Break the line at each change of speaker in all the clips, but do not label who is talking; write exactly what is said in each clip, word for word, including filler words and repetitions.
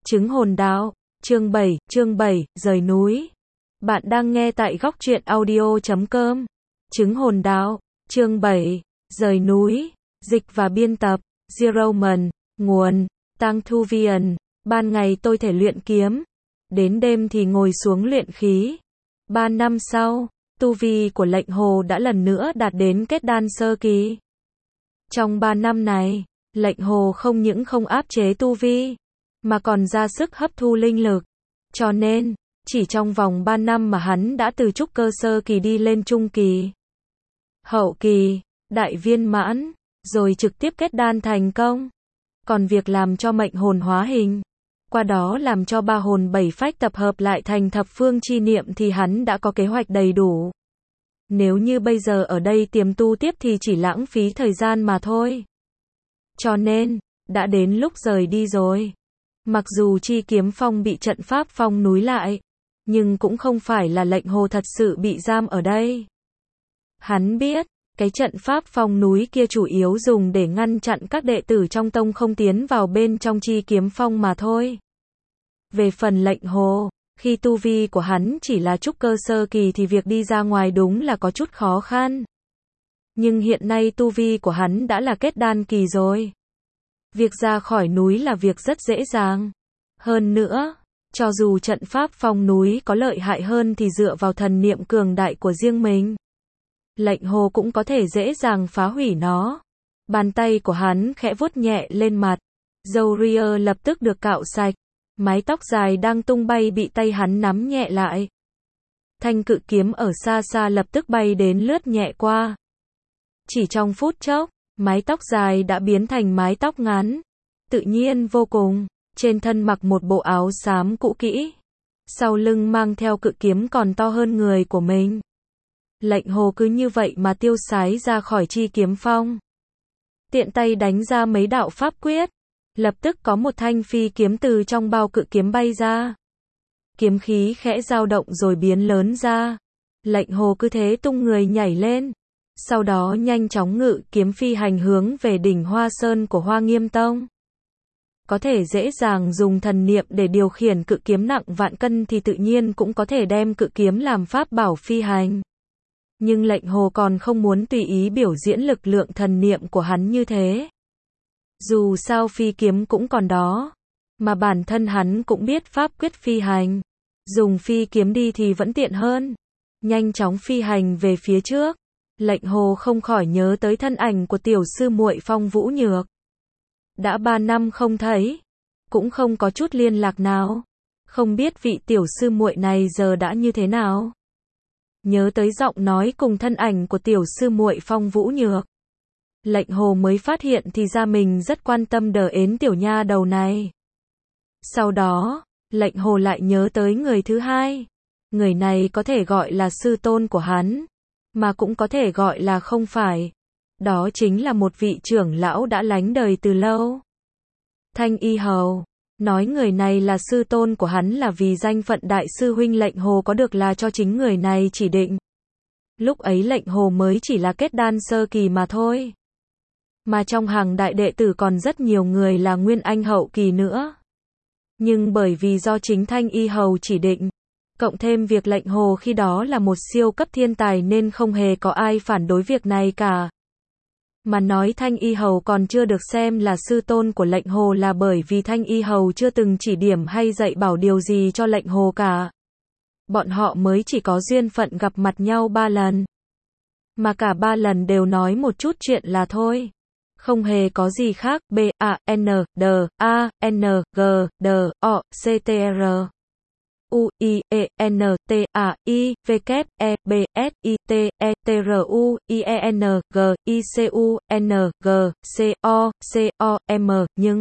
Chứng hồn đạo, chương bảy, chương bảy, rời núi. Bạn đang nghe tại góc truyện audio chấm com. Chứng hồn đạo, chương bảy, rời núi. Dịch và biên tập, Zeroman, nguồn, Tăng Thu Viền. Ban ngày tôi thể luyện kiếm, đến đêm thì ngồi xuống luyện khí. Ba năm sau, tu vi của Lệnh Hồ đã lần nữa đạt đến kết đan sơ kỳ. Trong ba năm này, Lệnh Hồ không những không áp chế tu vi, mà còn ra sức hấp thu linh lực. Cho nên, chỉ trong vòng ba năm mà hắn đã từ trúc cơ sơ kỳ đi lên trung kỳ, hậu kỳ, đại viên mãn, rồi trực tiếp kết đan thành công. Còn việc làm cho mệnh hồn hóa hình, qua đó làm cho ba hồn bảy phách tập hợp lại thành thập phương chi niệm thì hắn đã có kế hoạch đầy đủ. Nếu như bây giờ ở đây tiềm tu tiếp thì chỉ lãng phí thời gian mà thôi. Cho nên, đã đến lúc rời đi rồi. Mặc dù chi kiếm phong bị trận pháp phong núi lại, nhưng cũng không phải là Lệnh Hồ thật sự bị giam ở đây. Hắn biết, cái trận pháp phong núi kia chủ yếu dùng để ngăn chặn các đệ tử trong tông không tiến vào bên trong chi kiếm phong mà thôi. Về phần Lệnh Hồ, khi tu vi của hắn chỉ là trúc cơ sơ kỳ thì việc đi ra ngoài đúng là có chút khó khăn. Nhưng hiện nay tu vi của hắn đã là kết đan kỳ rồi. Việc ra khỏi núi là việc rất dễ dàng. Hơn nữa, cho dù trận pháp phong núi có lợi hại hơn thì dựa vào thần niệm cường đại của riêng mình, Lệnh Hồ cũng có thể dễ dàng phá hủy nó. Bàn tay của hắn khẽ vuốt nhẹ lên mặt, râu ria lập tức được cạo sạch, mái tóc dài đang tung bay bị tay hắn nắm nhẹ lại. Thanh cự kiếm ở xa xa lập tức bay đến lướt nhẹ qua. Chỉ trong phút chốc, mái tóc dài đã biến thành mái tóc ngắn, tự nhiên vô cùng, trên thân mặc một bộ áo xám cũ kỹ, sau lưng mang theo cự kiếm còn to hơn người của mình. Lệnh Hồ cứ như vậy mà tiêu sái ra khỏi chi kiếm phong. Tiện tay đánh ra mấy đạo pháp quyết, lập tức có một thanh phi kiếm từ trong bao cự kiếm bay ra. Kiếm khí khẽ dao động rồi biến lớn ra. Lệnh Hồ cứ thế tung người nhảy lên, sau đó nhanh chóng ngự kiếm phi hành hướng về đỉnh Hoa Sơn của Hoa Nghiêm Tông. Có thể dễ dàng dùng thần niệm để điều khiển cự kiếm nặng vạn cân thì tự nhiên cũng có thể đem cự kiếm làm pháp bảo phi hành. Nhưng Lệnh Hồ còn không muốn tùy ý biểu diễn lực lượng thần niệm của hắn như thế. Dù sao phi kiếm cũng còn đó, mà bản thân hắn cũng biết pháp quyết phi hành. Dùng phi kiếm đi thì vẫn tiện hơn. Nhanh chóng phi hành về phía trước, Lệnh Hồ không khỏi nhớ tới thân ảnh của tiểu sư muội Phong Vũ Nhược. Đã ba năm không thấy, cũng không có chút liên lạc nào. Không biết vị tiểu sư muội này giờ đã như thế nào. Nhớ tới giọng nói cùng thân ảnh của tiểu sư muội Phong Vũ Nhược, Lệnh Hồ mới phát hiện thì ra mình rất quan tâm đờ ến tiểu nha đầu này. Sau đó, Lệnh Hồ lại nhớ tới người thứ hai. Người này có thể gọi là sư tôn của hắn, mà cũng có thể gọi là không phải. Đó chính là một vị trưởng lão đã lánh đời từ lâu. Thanh Y Hầu. Nói người này là sư tôn của hắn là vì danh phận đại sư huynh Lệnh Hồ có được là cho chính người này chỉ định. Lúc ấy Lệnh Hồ mới chỉ là kết đan sơ kỳ mà thôi. Mà trong hàng đại đệ tử còn rất nhiều người là nguyên anh hậu kỳ nữa. Nhưng bởi vì do chính Thanh Y Hầu chỉ định, cộng thêm việc Lệnh Hồ khi đó là một siêu cấp thiên tài nên không hề có ai phản đối việc này cả. Mà nói Thanh Y Hầu còn chưa được xem là sư tôn của Lệnh Hồ là bởi vì Thanh Y Hầu chưa từng chỉ điểm hay dạy bảo điều gì cho Lệnh Hồ cả. Bọn họ mới chỉ có duyên phận gặp mặt nhau ba lần. Mà cả ba lần đều nói một chút chuyện là thôi. Không hề có gì khác. B, A, N, D, A, N, G, D, O, C, T, R. U, I, E, N, T, A, I, V, K, E, B, S, I, T, E, T, R, U, I, E, N, G, I, C, U, N, G, C, O, C, O, M, nhưng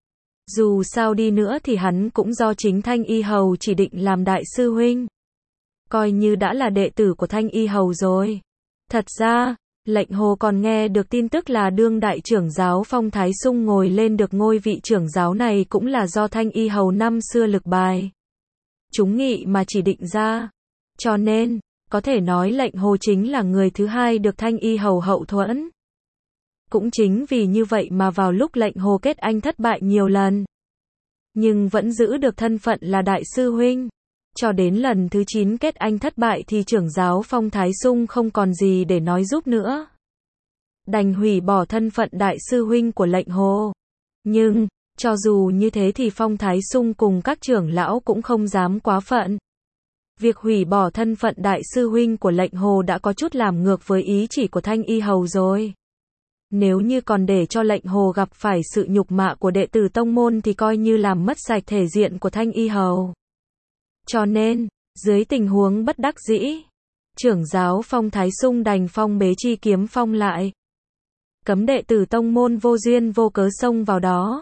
dù sao đi nữa thì hắn cũng do chính Thanh Y Hầu chỉ định làm đại sư huynh. Coi như đã là đệ tử của Thanh Y Hầu rồi. Thật ra, Lệnh Hồ còn nghe được tin tức là đương đại trưởng giáo Phong Thái Sung ngồi lên được ngôi vị trưởng giáo này cũng là do Thanh Y Hầu năm xưa lực bài chúng nghị mà chỉ định ra. Cho nên, có thể nói Lệnh Hồ chính là người thứ hai được Thanh Y Hầu hậu thuẫn. Cũng chính vì như vậy mà vào lúc Lệnh Hồ kết anh thất bại nhiều lần, nhưng vẫn giữ được thân phận là đại sư huynh. Cho đến lần thứ chín kết anh thất bại thì trưởng giáo Phong Thái Sung không còn gì để nói giúp nữa. Đành hủy bỏ thân phận đại sư huynh của Lệnh Hồ. Nhưng, cho dù như thế thì Phong Thái Sung cùng các trưởng lão cũng không dám quá phận. Việc hủy bỏ thân phận đại sư huynh của Lệnh Hồ đã có chút làm ngược với ý chỉ của Thanh Y Hầu rồi. Nếu như còn để cho Lệnh Hồ gặp phải sự nhục mạ của đệ tử tông môn thì coi như làm mất sạch thể diện của Thanh Y Hầu. Cho nên, dưới tình huống bất đắc dĩ, trưởng giáo Phong Thái Sung đành phong bế Chi Kiếm Phong lại. Cấm đệ tử tông môn vô duyên vô cớ xông vào đó.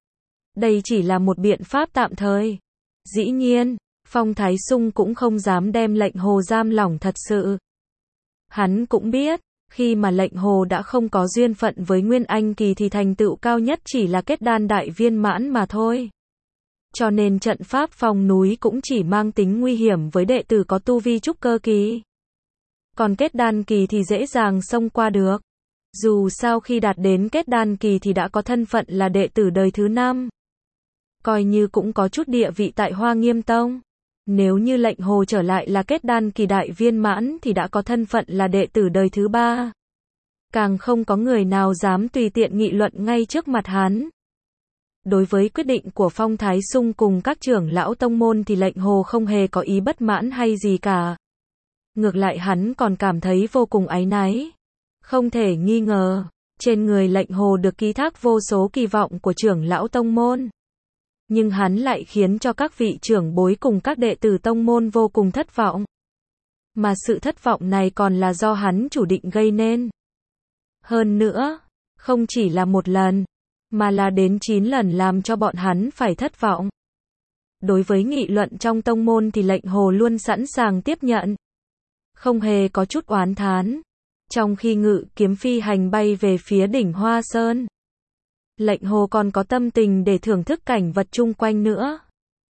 Đây chỉ là một biện pháp tạm thời. Dĩ nhiên, Phong Thái Sung cũng không dám đem Lệnh Hồ giam lỏng thật sự. Hắn cũng biết, khi mà Lệnh Hồ đã không có duyên phận với Nguyên Anh kỳ thì thành tựu cao nhất chỉ là kết đan đại viên mãn mà thôi. Cho nên trận pháp phong núi cũng chỉ mang tính nguy hiểm với đệ tử có tu vi trúc cơ kỳ. Còn kết đan kỳ thì dễ dàng xông qua được. Dù sao khi đạt đến kết đan kỳ thì đã có thân phận là đệ tử đời thứ năm. Coi như cũng có chút địa vị tại Hoa Nghiêm Tông. Nếu như Lệnh Hồ trở lại là kết đan kỳ đại viên mãn thì đã có thân phận là đệ tử đời thứ ba. Càng không có người nào dám tùy tiện nghị luận ngay trước mặt hắn. Đối với quyết định của Phong Thái Sung cùng các trưởng lão tông môn thì Lệnh Hồ không hề có ý bất mãn hay gì cả. Ngược lại hắn còn cảm thấy vô cùng áy náy. Không thể nghi ngờ, trên người Lệnh Hồ được ký thác vô số kỳ vọng của trưởng lão tông môn. Nhưng hắn lại khiến cho các vị trưởng bối cùng các đệ tử tông môn vô cùng thất vọng. Mà sự thất vọng này còn là do hắn chủ định gây nên. Hơn nữa, không chỉ là một lần, mà là đến chín lần làm cho bọn hắn phải thất vọng. Đối với nghị luận trong tông môn thì Lệnh Hồ luôn sẵn sàng tiếp nhận. Không hề có chút oán thán. Trong khi ngự kiếm phi hành bay về phía đỉnh Hoa Sơn, Lệnh Hồ còn có tâm tình để thưởng thức cảnh vật chung quanh nữa.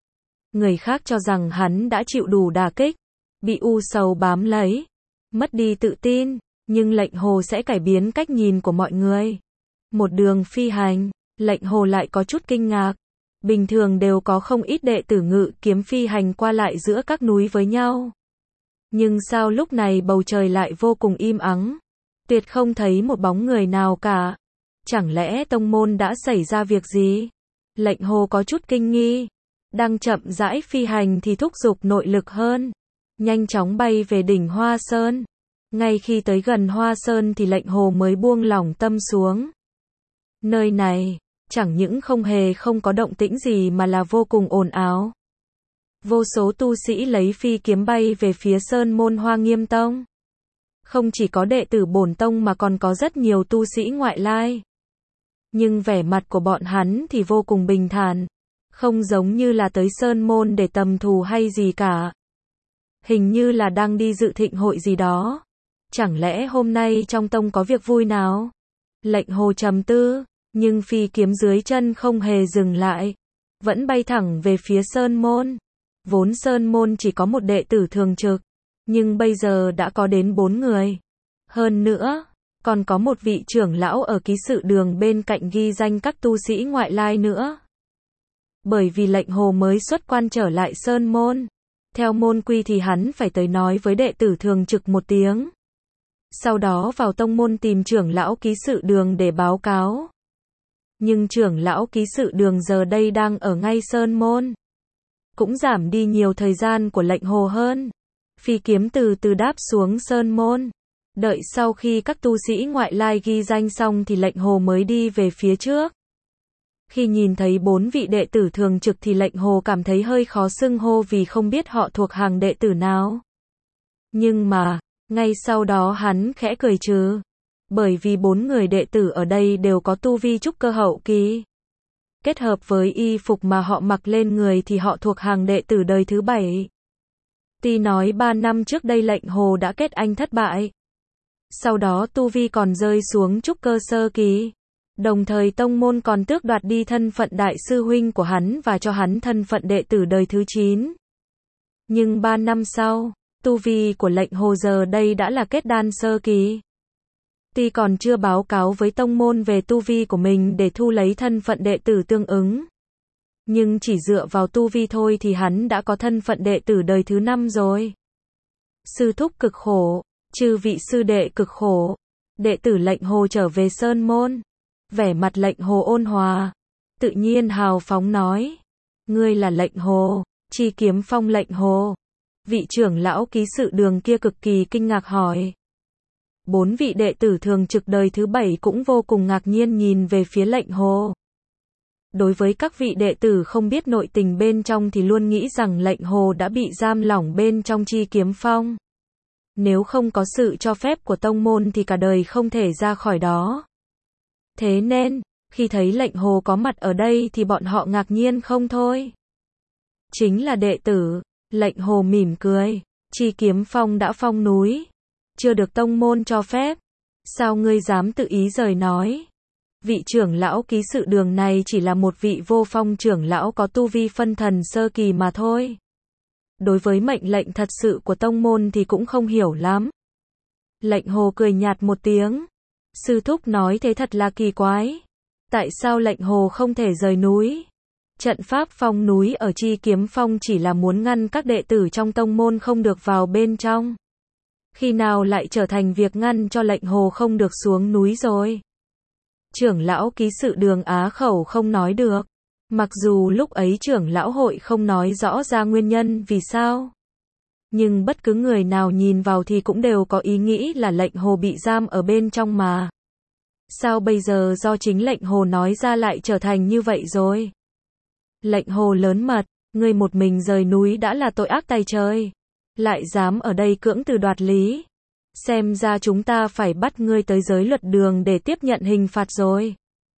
Người khác cho rằng hắn đã chịu đủ đả kích, bị u sầu bám lấy, mất đi tự tin, nhưng Lệnh Hồ sẽ cải biến cách nhìn của mọi người. Một đường phi hành, Lệnh Hồ lại có chút kinh ngạc. Bình thường đều có không ít đệ tử ngự kiếm phi hành qua lại giữa các núi với nhau. Nhưng sao lúc này bầu trời lại vô cùng im ắng, tuyệt không thấy một bóng người nào cả. Chẳng lẽ tông môn đã xảy ra việc gì? Lệnh Hồ có chút kinh nghi. Đang chậm rãi phi hành thì thúc giục nội lực hơn. Nhanh chóng bay về đỉnh Hoa Sơn. Ngay khi tới gần Hoa Sơn thì Lệnh Hồ mới buông lỏng tâm xuống. Nơi này, chẳng những không hề không có động tĩnh gì mà là vô cùng ồn ào. Vô số tu sĩ lấy phi kiếm bay về phía Sơn môn Hoa Nghiêm Tông. Không chỉ có đệ tử bổn tông mà còn có rất nhiều tu sĩ ngoại lai. Nhưng vẻ mặt của bọn hắn thì vô cùng bình thản. Không giống như là tới Sơn môn để tầm thù hay gì cả. Hình như là đang đi dự thịnh hội gì đó. Chẳng lẽ hôm nay trong tông có việc vui nào? Lệnh Hồ trầm tư, nhưng phi kiếm dưới chân không hề dừng lại. Vẫn bay thẳng về phía Sơn môn. Vốn Sơn môn chỉ có một đệ tử thường trực. Nhưng bây giờ đã có đến bốn người. Hơn nữa, còn có một vị trưởng lão ở ký sự đường bên cạnh ghi danh các tu sĩ ngoại lai nữa. Bởi vì Lệnh Hồ mới xuất quan trở lại Sơn môn. Theo môn quy thì hắn phải tới nói với đệ tử thường trực một tiếng. Sau đó vào tông môn tìm trưởng lão ký sự đường để báo cáo. Nhưng trưởng lão ký sự đường giờ đây đang ở ngay Sơn môn. Cũng giảm đi nhiều thời gian của Lệnh Hồ hơn. Phi kiếm từ từ đáp xuống Sơn môn. Đợi sau khi các tu sĩ ngoại lai ghi danh xong thì Lệnh Hồ mới đi về phía trước. Khi nhìn thấy bốn vị đệ tử thường trực thì Lệnh Hồ cảm thấy hơi khó xưng hô vì không biết họ thuộc hàng đệ tử nào. Nhưng mà, ngay sau đó hắn khẽ cười trừ. Bởi vì bốn người đệ tử ở đây đều có tu vi trúc cơ hậu kỳ. Kết hợp với y phục mà họ mặc lên người thì họ thuộc hàng đệ tử đời thứ bảy. Tuy nói ba năm trước đây Lệnh Hồ đã kết anh thất bại. Sau đó tu vi còn rơi xuống trúc cơ sơ kỳ. Đồng thời tông môn còn tước đoạt đi thân phận đại sư huynh của hắn và cho hắn thân phận đệ tử đời thứ chín. Nhưng ba năm sau, tu vi của Lệnh Hồ giờ đây đã là kết đan sơ kỳ. Tuy còn chưa báo cáo với tông môn về tu vi của mình để thu lấy thân phận đệ tử tương ứng. Nhưng chỉ dựa vào tu vi thôi thì hắn đã có thân phận đệ tử đời thứ năm rồi. Sư thúc cực khổ, chư vị sư đệ cực khổ. Đệ tử Lệnh Hồ trở về Sơn Môn. Vẻ mặt Lệnh Hồ ôn hòa, tự nhiên hào phóng nói. Ngươi là Lệnh Hồ, Chi Kiếm Phong Lệnh Hồ. Vị trưởng lão ký sự đường kia cực kỳ kinh ngạc hỏi. Bốn vị đệ tử thường trực đời thứ bảy cũng vô cùng ngạc nhiên nhìn về phía Lệnh Hồ. Đối với các vị đệ tử không biết nội tình bên trong thì luôn nghĩ rằng Lệnh Hồ đã bị giam lỏng bên trong Chi Kiếm Phong. Nếu không có sự cho phép của tông môn thì cả đời không thể ra khỏi đó. Thế nên, khi thấy Lệnh Hồ có mặt ở đây thì bọn họ ngạc nhiên không thôi. Chính là đệ tử. Lệnh Hồ mỉm cười. Chi Kiếm Phong đã phong núi. Chưa được tông môn cho phép. Sao ngươi dám tự ý rời nói? Vị trưởng lão ký sự đường này chỉ là một vị vô phong trưởng lão có tu vi phân thần sơ kỳ mà thôi. Đối với mệnh lệnh thật sự của tông môn thì cũng không hiểu lắm. Lệnh Hồ cười nhạt một tiếng. Sư thúc nói thế thật là kỳ quái. Tại sao Lệnh Hồ không thể rời núi? Trận pháp phong núi ở Chi Kiếm Phong chỉ là muốn ngăn các đệ tử trong tông môn không được vào bên trong. Khi nào lại trở thành việc ngăn cho Lệnh Hồ không được xuống núi rồi? Trưởng lão ký sự đường á khẩu không nói được. Mặc dù lúc ấy trưởng lão hội không nói rõ ra nguyên nhân vì sao. Nhưng bất cứ người nào nhìn vào thì cũng đều có ý nghĩ là Lệnh Hồ bị giam ở bên trong mà. Sao bây giờ do chính Lệnh Hồ nói ra lại trở thành như vậy rồi? Lệnh Hồ lớn mật, ngươi một mình rời núi đã là tội ác tày trời. Lại dám ở đây cưỡng từ đoạt lý. Xem ra chúng ta phải bắt ngươi tới giới luật đường để tiếp nhận hình phạt rồi.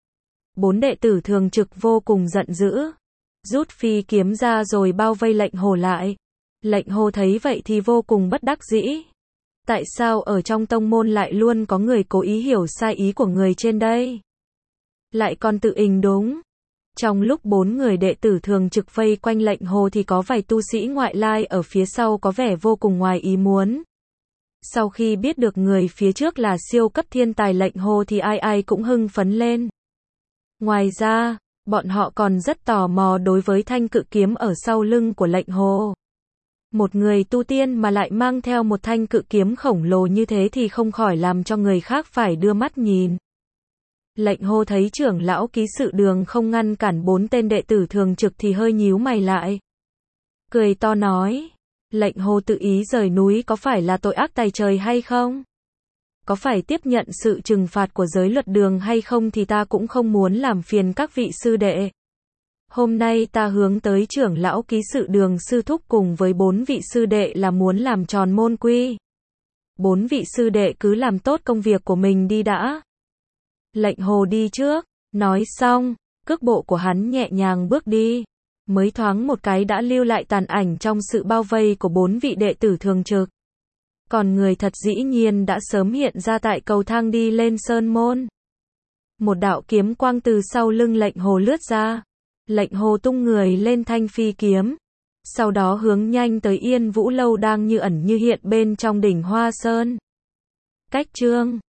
Bốn đệ tử thường trực vô cùng giận dữ. Rút phi kiếm ra rồi bao vây Lệnh Hồ lại. Lệnh Hồ thấy vậy thì vô cùng bất đắc dĩ. Tại sao ở trong tông môn lại luôn có người cố ý hiểu sai ý của người trên đây? Lại còn tự ình đúng. Trong lúc bốn người đệ tử thường trực vây quanh Lệnh Hồ thì có vài tu sĩ ngoại lai ở phía sau có vẻ vô cùng ngoài ý muốn. Sau khi biết được người phía trước là siêu cấp thiên tài Lệnh Hồ thì ai ai cũng hưng phấn lên. Ngoài ra, bọn họ còn rất tò mò đối với thanh cự kiếm ở sau lưng của Lệnh Hồ. Một người tu tiên mà lại mang theo một thanh cự kiếm khổng lồ như thế thì không khỏi làm cho người khác phải đưa mắt nhìn. Lệnh Hồ thấy trưởng lão ký sự đường không ngăn cản bốn tên đệ tử thường trực thì hơi nhíu mày lại. Cười to nói, Lệnh Hồ tự ý rời núi có phải là tội ác tày trời hay không? Có phải tiếp nhận sự trừng phạt của giới luật đường hay không thì ta cũng không muốn làm phiền các vị sư đệ. Hôm nay ta hướng tới trưởng lão ký sự đường sư thúc cùng với bốn vị sư đệ là muốn làm tròn môn quy. Bốn vị sư đệ cứ làm tốt công việc của mình đi đã. Lệnh Hồ đi trước, nói xong, cước bộ của hắn nhẹ nhàng bước đi. Mới thoáng một cái đã lưu lại tàn ảnh trong sự bao vây của bốn vị đệ tử thường trực. Còn người thật dĩ nhiên đã sớm hiện ra tại cầu thang đi lên Sơn Môn. Một đạo kiếm quang từ sau lưng Lệnh Hồ lướt ra. Lệnh Hồ tung người lên thanh phi kiếm. Sau đó hướng nhanh tới Yên Vũ Lâu đang như ẩn như hiện bên trong đỉnh Hoa Sơn. Cách chương